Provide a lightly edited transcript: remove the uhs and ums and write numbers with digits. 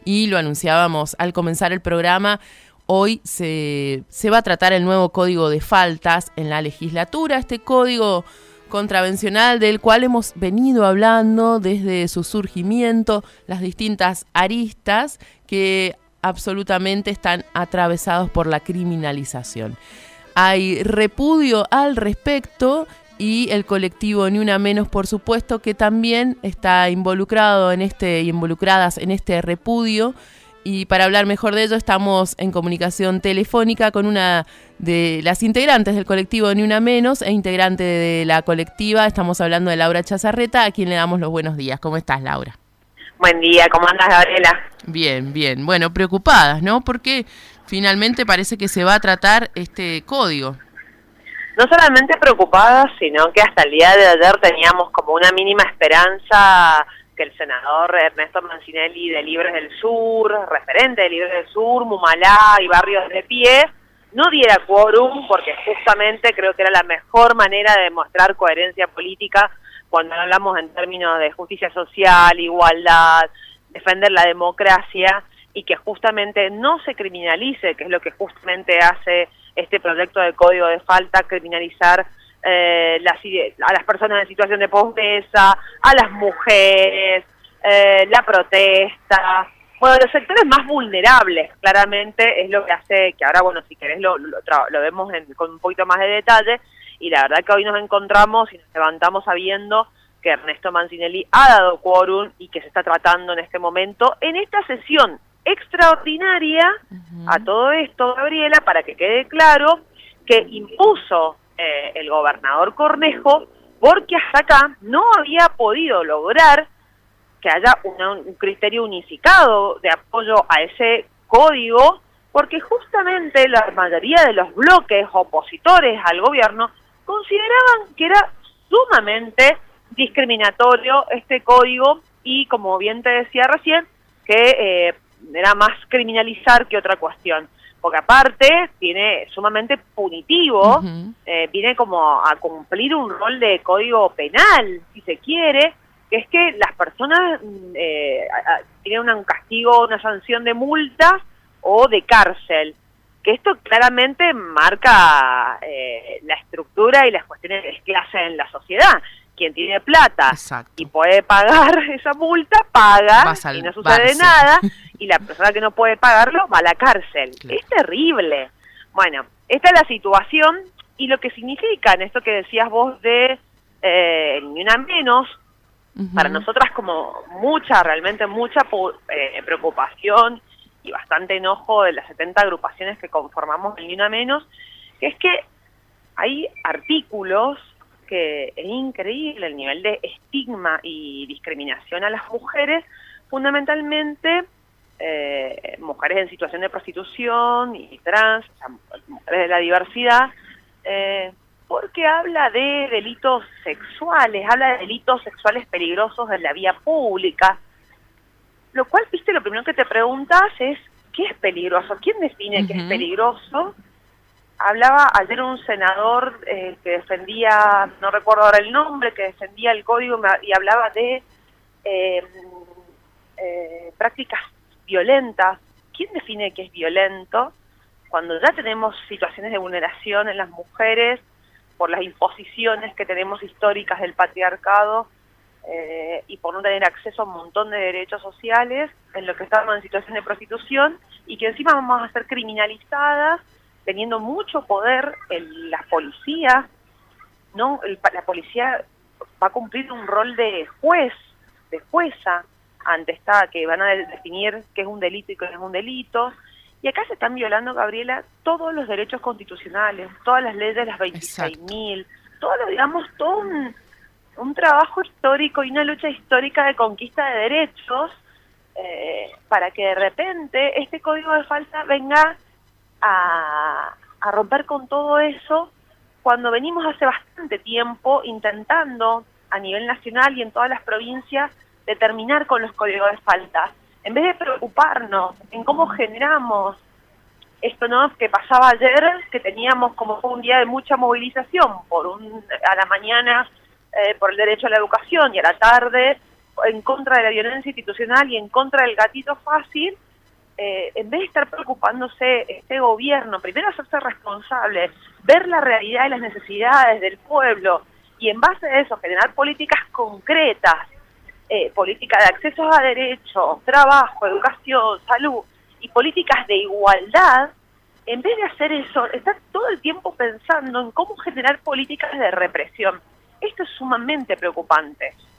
y lo anunciábamos al comenzar el programa. Hoy se va a tratar el nuevo Código de Faltas en la legislatura, este código contravencional del cual hemos venido hablando desde su surgimiento, las distintas aristas que absolutamente están atravesados por la criminalización. Hay repudio al respecto y el colectivo Ni Una Menos, por supuesto, que también está involucrado en involucradas en este repudio. Y para hablar mejor de ello estamos en comunicación telefónica con una de las integrantes del colectivo Ni Una Menos e integrante de la colectiva. Estamos hablando de Laura Chazarreta, a quien le damos los buenos días. ¿Cómo estás, Laura? Buen día, ¿cómo andas, Gabriela? Bien, bien. Bueno, preocupadas, ¿no? Porque finalmente parece que se va a tratar este código. No solamente preocupadas, sino que hasta el día de ayer teníamos como una mínima esperanza que el senador Ernesto Mancinelli de Libres del Sur, referente de Libres del Sur, Mumalá y Barrios de Pie, no diera quórum, porque justamente creo que era la mejor manera de demostrar coherencia política cuando hablamos en términos de justicia social, igualdad, defender la democracia, y que justamente no se criminalice, que es lo que justamente hace este proyecto de Código de Falta, criminalizar a las personas en situación de pobreza, a las mujeres, la protesta, bueno, los sectores más vulnerables, claramente es lo que hace que ahora, bueno, si querés lo vemos con un poquito más de detalle, y la verdad que hoy nos encontramos y nos levantamos sabiendo que Ernesto Mancinelli ha dado quórum y que se está tratando en este momento, en esta sesión extraordinaria, a todo esto, Gabriela, para que quede claro, que impuso el gobernador Cornejo, porque hasta acá no había podido lograr que haya un criterio unificado de apoyo a ese código, porque justamente la mayoría de los bloques opositores al gobierno consideraban que era sumamente discriminatorio este código y, como bien te decía recién, que era más criminalizar que otra cuestión. Porque aparte tiene sumamente punitivo, viene como a cumplir un rol de código penal, si se quiere, que es que las personas tienen un castigo, una sanción de multa o de cárcel, que esto claramente marca la estructura y las cuestiones de clase en la sociedad. Quien tiene plata Exacto. y puede pagar esa multa, paga y no sucede nada, y la persona que no puede pagarlo va a la cárcel. Claro. Es terrible. Bueno, esta es la situación, y lo que significa en esto que decías vos de Ni Una Menos, para nosotras como realmente mucha preocupación y bastante enojo de las 70 agrupaciones que conformamos el Ni Una Menos, que es que hay artículos que es increíble el nivel de estigma y discriminación a las mujeres, fundamentalmente mujeres en situación de prostitución y trans, o sea, mujeres de la diversidad, porque habla de delitos sexuales, habla de delitos sexuales peligrosos en la vía pública, lo cual, viste, lo primero que te preguntas es, ¿qué es peligroso? ¿Quién define qué es peligroso? Hablaba ayer un senador que defendía, no recuerdo ahora el nombre, que defendía el código y hablaba de prácticas violentas. ¿Quién define qué es violento? Cuando ya tenemos situaciones de vulneración en las mujeres por las imposiciones que tenemos históricas del patriarcado y por no tener acceso a un montón de derechos sociales, en lo que estamos en situación de prostitución, y que encima vamos a ser criminalizadas, teniendo mucho poder las policías, ¿no? La policía va a cumplir un rol de juez, de jueza, ante que van a definir qué es un delito y qué no es un delito. Y acá se están violando, Gabriela, todos los derechos constitucionales, todas las leyes, las 26.000, todo un trabajo histórico y una lucha histórica de conquista de derechos, para que de repente este código de falta venga a romper con todo eso, cuando venimos hace bastante tiempo intentando a nivel nacional y en todas las provincias de terminar con los códigos de falta, en vez de preocuparnos en cómo generamos esto, ¿no?, que pasaba ayer, que teníamos como un día de mucha movilización a la mañana por el derecho a la educación y a la tarde en contra de la violencia institucional y en contra del gatito fácil, en vez de estar preocupándose este gobierno, primero hacerse responsable, ver la realidad y las necesidades del pueblo y en base a eso generar políticas concretas, política de acceso a derechos, trabajo, educación, salud y políticas de igualdad, en vez de hacer eso, está todo el tiempo pensando en cómo generar políticas de represión. Esto es sumamente preocupante.